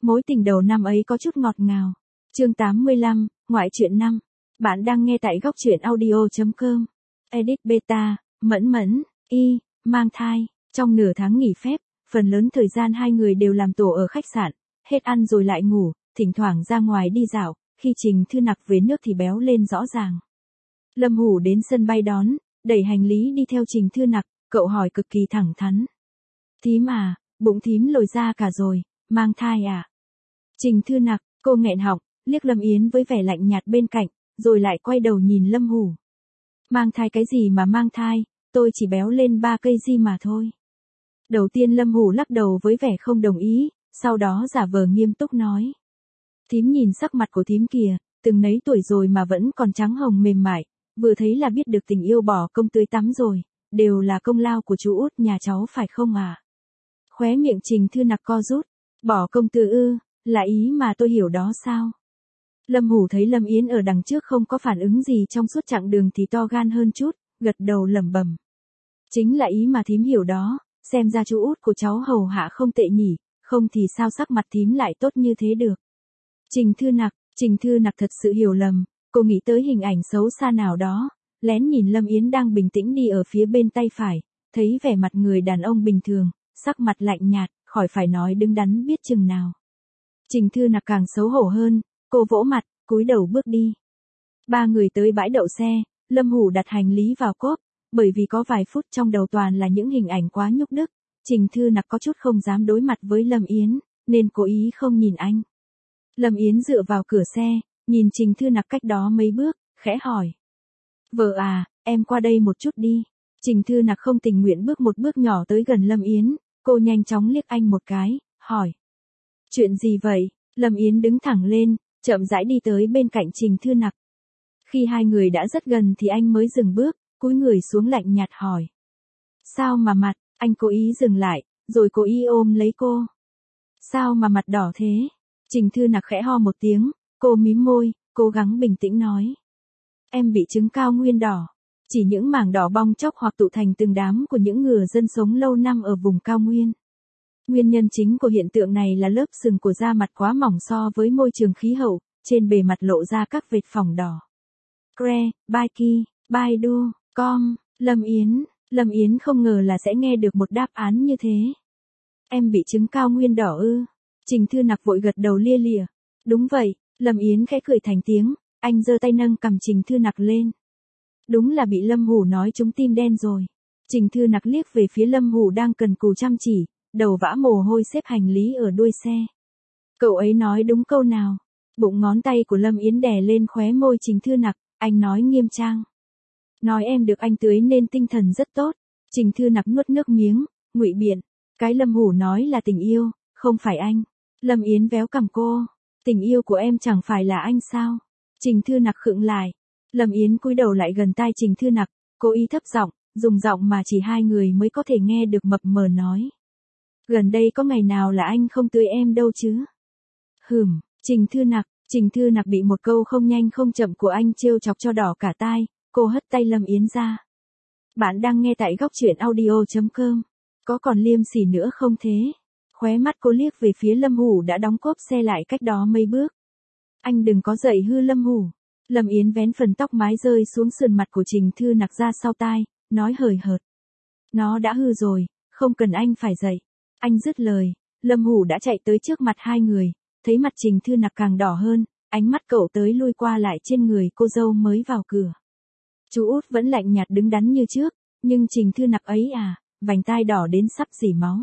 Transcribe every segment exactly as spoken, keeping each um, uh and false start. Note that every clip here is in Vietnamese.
Mối tình đầu năm ấy có chút ngọt ngào. Chương tám mươi lăm, ngoại truyện năm. Bạn đang nghe tại góc truyện audio chấm com. Edit beta, Mẫn Mẫn, Y, mang thai. Trong nửa tháng nghỉ phép, phần lớn thời gian hai người đều làm tổ ở khách sạn, hết ăn rồi lại ngủ, thỉnh thoảng ra ngoài đi dạo, khi Trình Thư Nặc về nước thì béo lên rõ ràng. Lâm Hủ đến sân bay đón, đẩy hành lý đi theo Trình Thư Nặc, cậu hỏi cực kỳ thẳng thắn. Thím à, bụng thím lồi ra cả rồi, mang thai à? Trình Thư Nặc, cô nghẹn họng, liếc Lâm Yến với vẻ lạnh nhạt bên cạnh, rồi lại quay đầu nhìn Lâm Hủ. Mang thai cái gì mà mang thai, tôi chỉ béo lên ba cây di mà thôi. Đầu tiên Lâm Hủ lắc đầu với vẻ không đồng ý, sau đó giả vờ nghiêm túc nói. Thím nhìn sắc mặt của thím kìa, từng nấy tuổi rồi mà vẫn còn trắng hồng mềm mại, vừa thấy là biết được tình yêu bỏ công tưới tắm rồi, đều là công lao của chú út nhà cháu phải không à? Khóe miệng Trình Thư Nặc co rút, bỏ công tư ư, là ý mà tôi hiểu đó sao? Lâm Hủ thấy Lâm Yến ở đằng trước không có phản ứng gì trong suốt chặng đường thì to gan hơn chút, gật đầu lẩm bẩm. Chính là ý mà thím hiểu đó, xem ra chú út của cháu hầu hạ không tệ nhỉ, không thì sao sắc mặt thím lại tốt như thế được. Trình Thư Nặc, Trình Thư Nặc thật sự hiểu lầm, cô nghĩ tới hình ảnh xấu xa nào đó, lén nhìn Lâm Yến đang bình tĩnh đi ở phía bên tay phải, thấy vẻ mặt người đàn ông bình thường, sắc mặt lạnh nhạt, khỏi phải nói đứng đắn biết chừng nào. Trình Thư Nặc càng xấu hổ hơn, cô vỗ mặt, cúi đầu bước đi. Ba người tới bãi đậu xe, Lâm Hủ đặt hành lý vào cốp, bởi vì có vài phút trong đầu toàn là những hình ảnh quá nhục đức, Trình Thư Nặc có chút không dám đối mặt với Lâm Yến, nên cố ý không nhìn anh. Lâm Yến dựa vào cửa xe, nhìn Trình Thư Nặc cách đó mấy bước, khẽ hỏi. Vợ à, em qua đây một chút đi. Trình Thư Nặc không tình nguyện bước một bước nhỏ tới gần Lâm Yến, cô nhanh chóng liếc anh một cái, hỏi. Chuyện gì vậy? Lâm Yến đứng thẳng lên, chậm rãi đi tới bên cạnh Trình Thư Nặc. Khi hai người đã rất gần thì anh mới dừng bước, cúi người xuống lạnh nhạt hỏi. Sao mà mặt, anh cố ý dừng lại, rồi cố ý ôm lấy cô. Sao mà mặt đỏ thế? Trình Thư Nặc khẽ ho một tiếng, cô mím môi, cố gắng bình tĩnh nói. Em bị chứng cao nguyên đỏ. Chỉ những mảng đỏ bong chóc hoặc tụ thành từng đám của những người dân sống lâu năm ở vùng cao nguyên. Nguyên nhân chính của hiện tượng này là lớp sừng của da mặt quá mỏng so với môi trường khí hậu, trên bề mặt lộ ra các vệt phỏng đỏ. Cre, Baiki, Baidu, Com, Lâm Yến, Lâm Yến không ngờ là sẽ nghe được một đáp án như thế. Em bị chứng cao nguyên đỏ ư? Trình Thư Nặc vội gật đầu lia lịa. Đúng vậy, Lâm Yến khẽ cười thành tiếng, anh giơ tay nâng cầm Trình Thư Nặc lên. Đúng là bị Lâm Hủ nói trúng tim đen rồi. Trình Thư Nặc liếc về phía Lâm Hủ đang cần cù chăm chỉ, đầu vã mồ hôi xếp hành lý ở đuôi xe. Cậu ấy nói đúng câu nào? Bụng ngón tay của Lâm Yến đè lên khóe môi Trình Thư Nặc, anh nói nghiêm trang. Nói em được anh tưới nên tinh thần rất tốt. Trình Thư Nặc nuốt nước miếng, ngụy biện. Cái Lâm Hủ nói là tình yêu, không phải anh. Lâm Yến véo cằm cô. Tình yêu của em chẳng phải là anh sao? Trình Thư Nặc khựng lại. Lâm Yến cúi đầu lại gần tai Trình Thư Nặc, cố ý thấp giọng, dùng giọng mà chỉ hai người mới có thể nghe được mập mờ nói. Gần đây có ngày nào là anh không tưới em đâu chứ? Hừm, Trình Thư Nặc, Trình Thư Nặc bị một câu không nhanh không chậm của anh trêu chọc cho đỏ cả tai, cô hất tay Lâm Yến ra. Bạn đang nghe tại góc truyện audio chấm com. Có còn liêm sỉ nữa không thế? Khóe mắt cô liếc về phía Lâm Hủ đã đóng cốp xe lại cách đó mấy bước. Anh đừng có dậy hư Lâm Hủ. Lâm Yến vén phần tóc mái rơi xuống sườn mặt của Trình Thư Nặc ra sau tai, nói hời hợt. Nó đã hư rồi, không cần anh phải dậy. Anh dứt lời, Lâm Hủ đã chạy tới trước mặt hai người, thấy mặt Trình Thư Nặc càng đỏ hơn, ánh mắt cậu tới lui qua lại trên người cô dâu mới vào cửa. Chú út vẫn lạnh nhạt đứng đắn như trước, nhưng Trình Thư Nặc ấy à, vành tai đỏ đến sắp rỉ máu.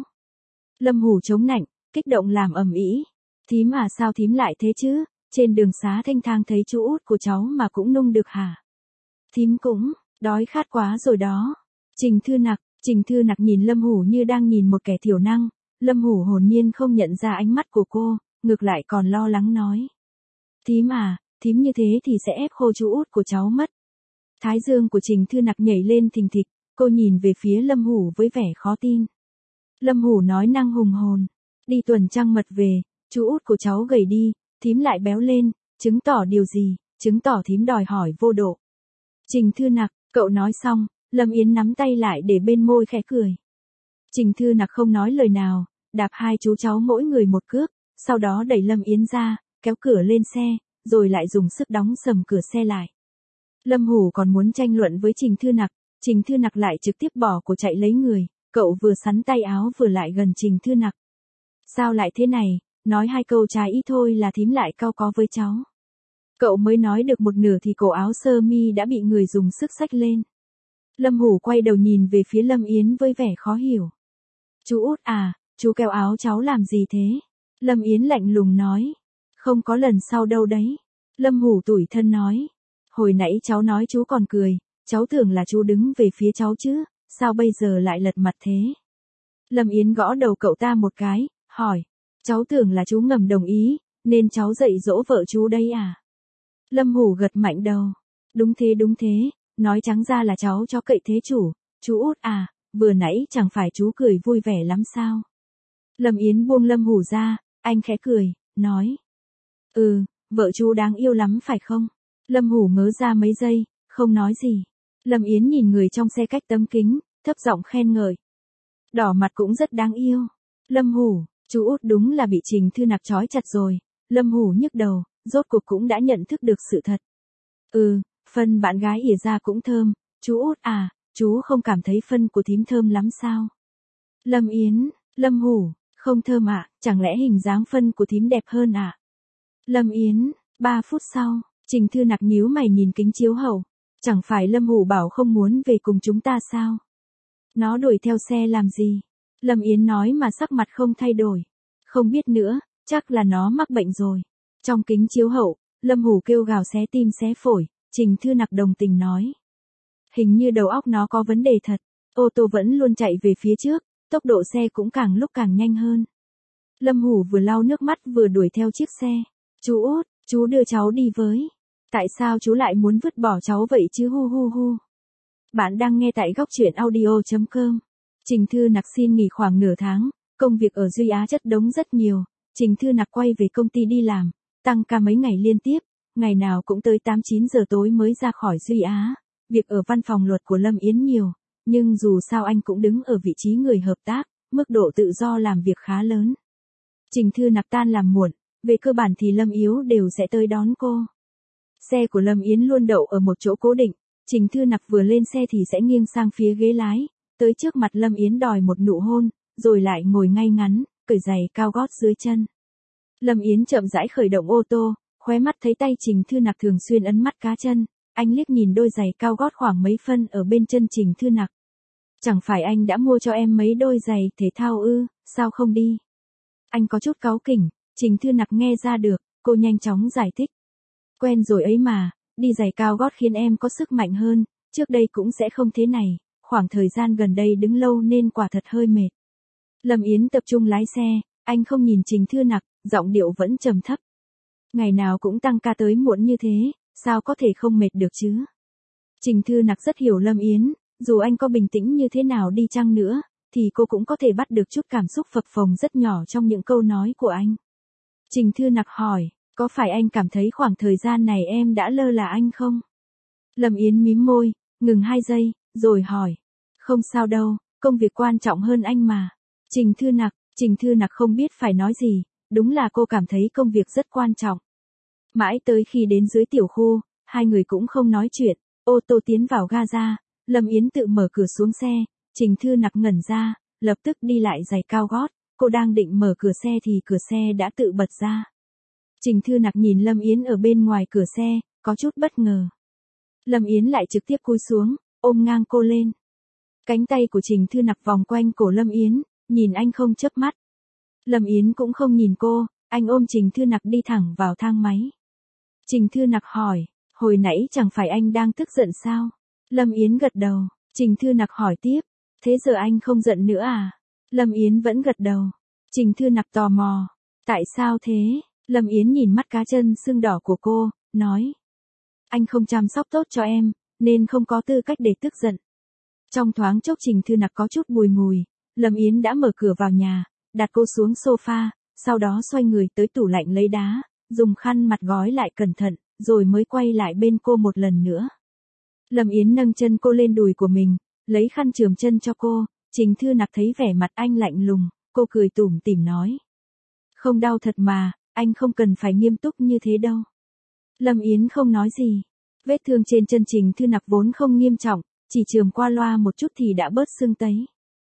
Lâm Hủ chống nạnh, kích động làm ầm ĩ. Thím à sao thím lại thế chứ? Trên đường xá thanh thang thấy chú út của cháu mà cũng nung được hả? Thím cũng, đói khát quá rồi đó. Trình Thư Nặc, Trình Thư Nặc nhìn Lâm Hủ như đang nhìn một kẻ thiểu năng, Lâm Hủ hồn nhiên không nhận ra ánh mắt của cô, ngược lại còn lo lắng nói. Thím à, thím như thế thì sẽ ép khô chú út của cháu mất. Thái dương của Trình Thư Nặc nhảy lên thình thịch, cô nhìn về phía Lâm Hủ với vẻ khó tin. Lâm Hủ nói năng hùng hồn, đi tuần trăng mật về, chú út của cháu gầy đi, thím lại béo lên, chứng tỏ điều gì, chứng tỏ thím đòi hỏi vô độ. Trình Thư Nặc, cậu nói xong, Lâm Yến nắm tay lại để bên môi khẽ cười. Trình Thư Nặc không nói lời nào, đạp hai chú cháu mỗi người một cước, sau đó đẩy Lâm Yến ra, kéo cửa lên xe, rồi lại dùng sức đóng sầm cửa xe lại. Lâm Hủ còn muốn tranh luận với Trình Thư Nặc, Trình Thư Nặc lại trực tiếp bỏ cổ chạy lấy người, cậu vừa sắn tay áo vừa lại gần Trình Thư Nặc. Sao lại thế này, nói hai câu trái ý thôi là thím lại cau có với cháu. Cậu mới nói được một nửa thì cổ áo sơ mi đã bị người dùng sức xách lên. Lâm Hủ quay đầu nhìn về phía Lâm Yến với vẻ khó hiểu. Chú út à, chú kéo áo cháu làm gì thế? Lâm Yến lạnh lùng nói. Không có lần sau đâu đấy. Lâm Hủ tủi thân nói. Hồi nãy cháu nói chú còn cười, cháu tưởng là chú đứng về phía cháu chứ, sao bây giờ lại lật mặt thế? Lâm Yến gõ đầu cậu ta một cái, hỏi. Cháu tưởng là chú ngầm đồng ý, nên cháu dạy dỗ vợ chú đây à? Lâm Hủ gật mạnh đầu. Đúng thế đúng thế, nói trắng ra là cháu cho cậy thế chủ, chú út à, vừa nãy chẳng phải chú cười vui vẻ lắm sao? Lâm Yến buông Lâm Hủ ra, anh khẽ cười, nói. Ừ, vợ chú đáng yêu lắm phải không? Lâm Hủ ngớ ra mấy giây, không nói gì. Lâm Yến nhìn người trong xe cách tấm kính, thấp giọng khen ngợi. Đỏ mặt cũng rất đáng yêu. Lâm Hủ, chú út đúng là bị Trình Thư Nặc trói chặt rồi. Lâm Hủ nhức đầu, rốt cuộc cũng đã nhận thức được sự thật. Ừ, phân bạn gái ỉa ra cũng thơm, chú út à, chú không cảm thấy phân của thím thơm lắm sao? Lâm Yến, Lâm Hủ, không thơm ạ, à, chẳng lẽ hình dáng phân của thím đẹp hơn ạ? À? Lâm Yến, ba phút sau, Trình Thư Nặc nhíu mày nhìn kính chiếu hậu. Chẳng phải Lâm Hủ bảo không muốn về cùng chúng ta sao? Nó đuổi theo xe làm gì? Lâm Yến nói mà sắc mặt không thay đổi. Không biết nữa, chắc là nó mắc bệnh rồi. Trong kính chiếu hậu, Lâm Hủ kêu gào xé tim xé phổi, Trình Thư Nặc đồng tình nói. Hình như đầu óc nó có vấn đề thật, ô tô vẫn luôn chạy về phía trước, tốc độ xe cũng càng lúc càng nhanh hơn. Lâm Hủ vừa lau nước mắt vừa đuổi theo chiếc xe. Chú út, chú đưa cháu đi với. Tại sao chú lại muốn vứt bỏ cháu vậy chứ hu hu hu. Bạn đang nghe tại góc truyện audio chấm com. Trình Thư Nặc xin nghỉ khoảng nửa tháng, công việc ở Duy Á chất đống rất nhiều. Trình Thư Nặc quay về công ty đi làm, tăng ca mấy ngày liên tiếp, ngày nào cũng tới tám chín giờ tối mới ra khỏi Duy Á. Việc ở văn phòng luật của Lâm Yến nhiều, nhưng dù sao anh cũng đứng ở vị trí người hợp tác, mức độ tự do làm việc khá lớn. Trình Thư Nặc tan làm muộn, về cơ bản thì Lâm Yếu đều sẽ tới đón cô. Xe của Lâm Yến luôn đậu ở một chỗ cố định, Trình Thư Nặc vừa lên xe thì sẽ nghiêng sang phía ghế lái, tới trước mặt Lâm Yến đòi một nụ hôn, rồi lại ngồi ngay ngắn, cởi giày cao gót dưới chân. Lâm Yến chậm rãi khởi động ô tô, khóe mắt thấy tay Trình Thư Nặc thường xuyên ấn mắt cá chân, anh liếc nhìn đôi giày cao gót khoảng mấy phân ở bên chân Trình Thư Nặc. Chẳng phải anh đã mua cho em mấy đôi giày thể thao ư, sao không đi? Anh có chút cáu kỉnh, Trình Thư Nặc nghe ra được, cô nhanh chóng giải thích. Quen rồi ấy mà, đi giày cao gót khiến em có sức mạnh hơn, trước đây cũng sẽ không thế này, khoảng thời gian gần đây đứng lâu nên quả thật hơi mệt. Lâm Yến tập trung lái xe, anh không nhìn Trình Thư Nặc, giọng điệu vẫn trầm thấp. Ngày nào cũng tăng ca tới muộn như thế, sao có thể không mệt được chứ? Trình Thư Nặc rất hiểu Lâm Yến, dù anh có bình tĩnh như thế nào đi chăng nữa, thì cô cũng có thể bắt được chút cảm xúc phập phồng rất nhỏ trong những câu nói của anh. Trình Thư Nặc hỏi, có phải anh cảm thấy khoảng thời gian này em đã lơ là anh không? Lâm Yến mím môi, ngừng hai giây, rồi hỏi. Không sao đâu, công việc quan trọng hơn anh mà. Trình Thư Nặc, Trình Thư Nặc không biết phải nói gì, đúng là cô cảm thấy công việc rất quan trọng. Mãi tới khi đến dưới tiểu khu, hai người cũng không nói chuyện, ô tô tiến vào ga-ra, Lâm Yến tự mở cửa xuống xe, Trình Thư Nặc ngẩn ra, lập tức đi lại giày cao gót, cô đang định mở cửa xe thì cửa xe đã tự bật ra. Trình Thư Nặc nhìn Lâm Yến ở bên ngoài cửa xe, có chút bất ngờ. Lâm Yến lại trực tiếp cúi xuống, ôm ngang cô lên. Cánh tay của Trình Thư Nặc vòng quanh cổ Lâm Yến, nhìn anh không chớp mắt. Lâm Yến cũng không nhìn cô, anh ôm Trình Thư Nặc đi thẳng vào thang máy. Trình Thư Nặc hỏi, hồi nãy chẳng phải anh đang tức giận sao? Lâm Yến gật đầu, Trình Thư Nặc hỏi tiếp, thế giờ anh không giận nữa à? Lâm Yến vẫn gật đầu. Trình Thư Nặc tò mò, tại sao thế? Lâm Yến nhìn mắt cá chân sưng đỏ của cô, nói. Anh không chăm sóc tốt cho em, nên không có tư cách để tức giận. Trong thoáng chốc Trình Thư Nặc có chút bùi ngùi, Lâm Yến đã mở cửa vào nhà, đặt cô xuống sofa, sau đó xoay người tới tủ lạnh lấy đá, dùng khăn mặt gói lại cẩn thận, rồi mới quay lại bên cô một lần nữa. Lâm Yến nâng chân cô lên đùi của mình, lấy khăn chườm chân cho cô, Trình Thư Nặc thấy vẻ mặt anh lạnh lùng, cô cười tủm tỉm nói. Không đau thật mà, anh không cần phải nghiêm túc như thế đâu. Lâm Yến không nói gì. Vết thương trên chân Trình Thư Nặc vốn không nghiêm trọng, chỉ chườm qua loa một chút thì đã bớt sưng tấy.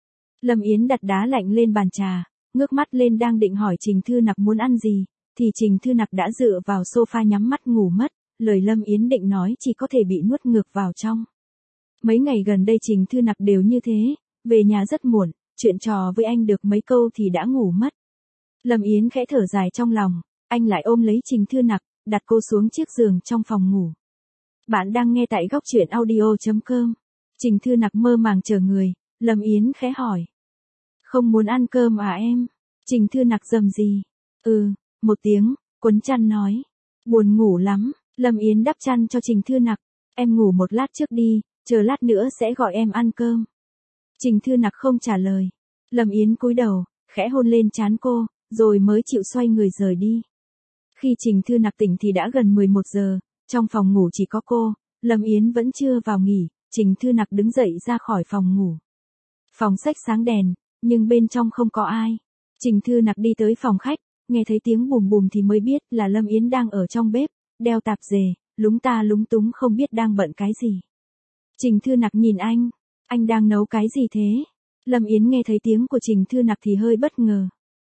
Lâm Yến đặt đá lạnh lên bàn trà, ngước mắt lên đang định hỏi Trình Thư Nặc muốn ăn gì, thì Trình Thư Nặc đã dựa vào sofa nhắm mắt ngủ mất, lời Lâm Yến định nói chỉ có thể bị nuốt ngược vào trong. Mấy ngày gần đây Trình Thư Nặc đều như thế, về nhà rất muộn, chuyện trò với anh được mấy câu thì đã ngủ mất. Lâm Yến khẽ thở dài trong lòng, anh lại ôm lấy Trình Thư Nặc, đặt cô xuống chiếc giường trong phòng ngủ. Bạn đang nghe tại góc truyện audio chấm com. Trình Thư Nặc mơ màng chờ người, Lâm Yến khẽ hỏi. Không muốn ăn cơm à em? Trình Thư Nặc rầm gì. Ừ, một tiếng, quấn chăn nói. Buồn ngủ lắm, Lâm Yến đắp chăn cho Trình Thư Nặc. Em ngủ một lát trước đi, chờ lát nữa sẽ gọi em ăn cơm. Trình Thư Nặc không trả lời. Lâm Yến cúi đầu, khẽ hôn lên trán cô, rồi mới chịu xoay người rời đi. Khi Trình Thư Nặc tỉnh thì đã gần mười một giờ, trong phòng ngủ chỉ có cô, Lâm Yến vẫn chưa vào nghỉ, Trình Thư Nặc đứng dậy ra khỏi phòng ngủ. Phòng khách sáng đèn, nhưng bên trong không có ai. Trình Thư Nặc đi tới phòng khách, nghe thấy tiếng bùm bùm thì mới biết là Lâm Yến đang ở trong bếp, đeo tạp dề, lúng ta lúng túng không biết đang bận cái gì. Trình Thư Nặc nhìn anh, anh đang nấu cái gì thế? Lâm Yến nghe thấy tiếng của Trình Thư Nặc thì hơi bất ngờ.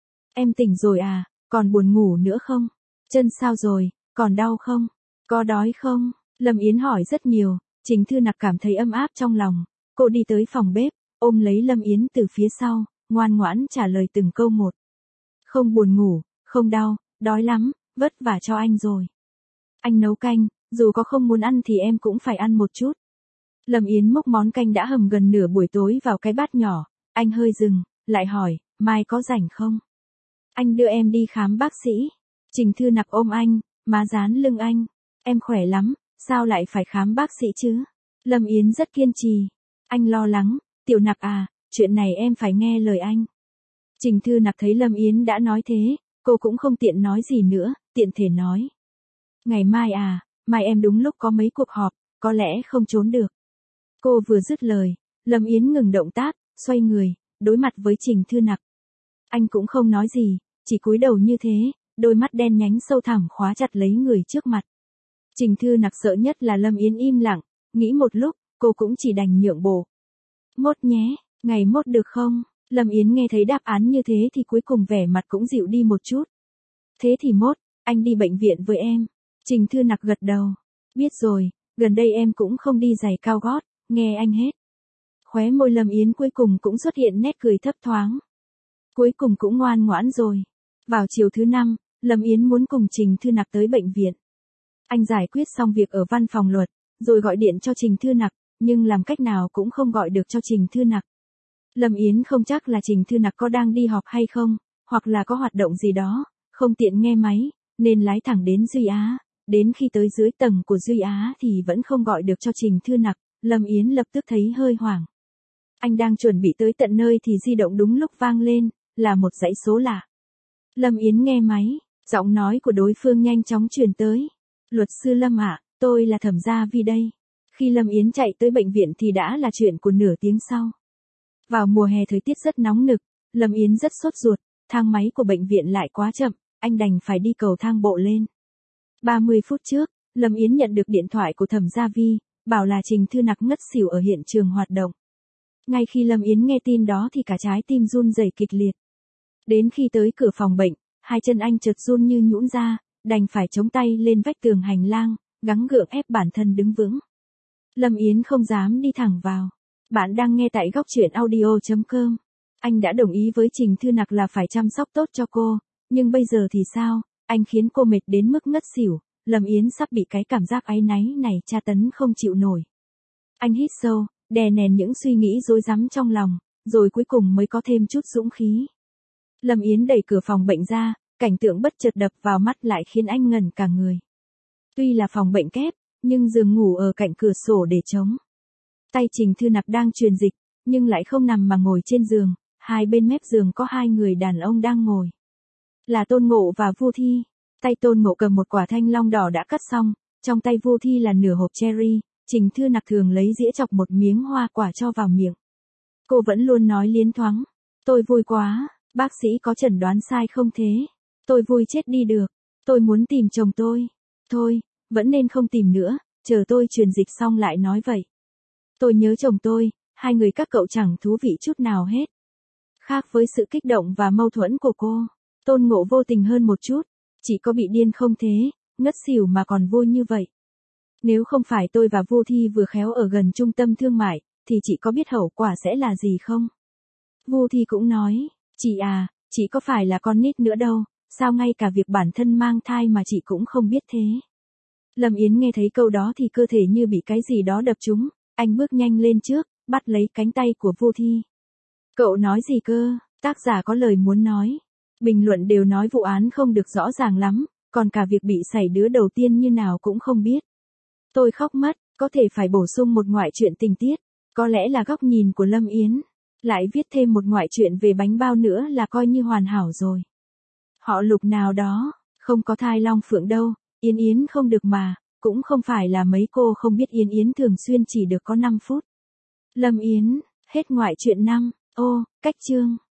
Em tỉnh rồi à, còn buồn ngủ nữa không? Chân sao rồi, còn đau không? Có đói không? Lâm Yến hỏi rất nhiều, Trình Thư Nặc cảm thấy ấm áp trong lòng. Cô đi tới phòng bếp, ôm lấy Lâm Yến từ phía sau, ngoan ngoãn trả lời từng câu một. Không buồn ngủ, không đau, đói lắm, vất vả cho anh rồi. Anh nấu canh, dù có không muốn ăn thì em cũng phải ăn một chút. Lâm Yến múc món canh đã hầm gần nửa buổi tối vào cái bát nhỏ, anh hơi dừng, lại hỏi, mai có rảnh không? Anh đưa em đi khám bác sĩ. Trình Thư Nặc ôm anh, má dán lưng anh. Em khỏe lắm, sao lại phải khám bác sĩ chứ? Lâm Yến rất kiên trì. Anh lo lắng, Tiểu Nặc à, chuyện này em phải nghe lời anh. Trình Thư Nặc thấy Lâm Yến đã nói thế, cô cũng không tiện nói gì nữa, tiện thể nói. Ngày mai à, mai em đúng lúc có mấy cuộc họp, có lẽ không trốn được. Cô vừa dứt lời, Lâm Yến ngừng động tác, xoay người, đối mặt với Trình Thư Nặc. Anh cũng không nói gì, chỉ cúi đầu như thế, đôi mắt đen nhánh sâu thẳm khóa chặt lấy người trước mặt. Trình Thư Nặc sợ nhất là Lâm Yến im lặng, nghĩ một lúc, cô cũng chỉ đành nhượng bộ. Mốt nhé, ngày mốt được không? Lâm Yến nghe thấy đáp án như thế thì cuối cùng vẻ mặt cũng dịu đi một chút. Thế thì mốt, anh đi bệnh viện với em. Trình Thư Nặc gật đầu. Biết rồi, gần đây em cũng không đi giày cao gót, nghe anh hết. Khóe môi Lâm Yến cuối cùng cũng xuất hiện nét cười thấp thoáng. Cuối cùng cũng ngoan ngoãn rồi. Vào chiều thứ năm, Lâm Yến muốn cùng Trình Thư Nặc tới bệnh viện. Anh giải quyết xong việc ở văn phòng luật, rồi gọi điện cho Trình Thư Nặc, nhưng làm cách nào cũng không gọi được cho Trình Thư Nặc. Lâm Yến không chắc là Trình Thư Nặc có đang đi họp hay không, hoặc là có hoạt động gì đó, không tiện nghe máy, nên lái thẳng đến Duy Á. Đến khi tới dưới tầng của Duy Á thì vẫn không gọi được cho Trình Thư Nặc, Lâm Yến lập tức thấy hơi hoảng. Anh đang chuẩn bị tới tận nơi thì di động đúng lúc vang lên, là một dãy số lạ. Lâm Yến nghe máy, giọng nói của đối phương nhanh chóng truyền tới. Luật sư Lâm ạ, tôi là Thẩm Gia Vi đây. Khi Lâm Yến chạy tới bệnh viện thì đã là chuyện của nửa tiếng sau. Vào mùa hè thời tiết rất nóng nực, Lâm Yến rất sốt ruột, thang máy của bệnh viện lại quá chậm, anh đành phải đi cầu thang bộ lên. ba mươi phút trước, Lâm Yến nhận được điện thoại của Thẩm Gia Vi, bảo là Trình Thư Nặc ngất xỉu ở hiện trường hoạt động. Ngay khi Lâm Yến nghe tin đó thì cả trái tim run rẩy kịch liệt. Đến khi tới cửa phòng bệnh, hai chân anh chợt run như nhũn ra, đành phải chống tay lên vách tường hành lang, gắng gượng ép bản thân đứng vững. Lâm Yến không dám đi thẳng vào. Bạn đang nghe tại góc truyện audio chấm com. Anh đã đồng ý với Trình Thư Nặc là phải chăm sóc tốt cho cô, nhưng bây giờ thì sao? Anh khiến cô mệt đến mức ngất xỉu, Lâm Yến sắp bị cái cảm giác áy náy này tra tấn không chịu nổi. Anh hít sâu, đè nén những suy nghĩ rối rắm trong lòng, rồi cuối cùng mới có thêm chút dũng khí. Lâm Yến đẩy cửa phòng bệnh ra, cảnh tượng bất chợt đập vào mắt lại khiến anh ngẩn cả người. Tuy là phòng bệnh kép, nhưng giường ngủ ở cạnh cửa sổ để trống. Tay Trình Thư Nặc đang truyền dịch, nhưng lại không nằm mà ngồi trên giường, hai bên mép giường có hai người đàn ông đang ngồi. Là Tôn Ngộ và Vu Thi. Tay Tôn Ngộ cầm một quả thanh long đỏ đã cắt xong, trong tay Vu Thi là nửa hộp cherry, Trình Thư Nặc thường lấy dĩa chọc một miếng hoa quả cho vào miệng. Cô vẫn luôn nói liến thoáng. Tôi vui quá, bác sĩ có chẩn đoán sai không thế? Tôi vui chết đi được. Tôi muốn tìm chồng tôi. Thôi, vẫn nên không tìm nữa, chờ tôi truyền dịch xong lại nói vậy. Tôi nhớ chồng tôi, hai người các cậu chẳng thú vị chút nào hết. Khác với sự kích động và mâu thuẫn của cô, Tôn Ngộ vô tình hơn một chút, chỉ có bị điên không thế, ngất xỉu mà còn vui như vậy. Nếu không phải tôi và Vô Thi vừa khéo ở gần trung tâm thương mại, thì chị có biết hậu quả sẽ là gì không? Vô Thi cũng nói, chị à, chị có phải là con nít nữa đâu, sao ngay cả việc bản thân mang thai mà chị cũng không biết thế. Lâm Yến nghe thấy câu đó thì cơ thể như bị cái gì đó đập trúng, anh bước nhanh lên trước, bắt lấy cánh tay của Vô Thi. Cậu nói gì cơ? Tác giả có lời muốn nói. Bình luận đều nói vụ án không được rõ ràng lắm, còn cả việc bị sảy đứa đầu tiên như nào cũng không biết. Tôi khóc mất, có thể phải bổ sung một ngoại truyện tình tiết, có lẽ là góc nhìn của Lâm Yến. Lại viết thêm một ngoại truyện về bánh bao nữa là coi như hoàn hảo rồi. Họ Lục nào đó, không có thai long phượng đâu, Yến Yến không được mà, cũng không phải là mấy cô không biết Yến Yến thường xuyên chỉ được có năm phút. Lâm Yến, hết ngoại truyện năm, ô, cách chương.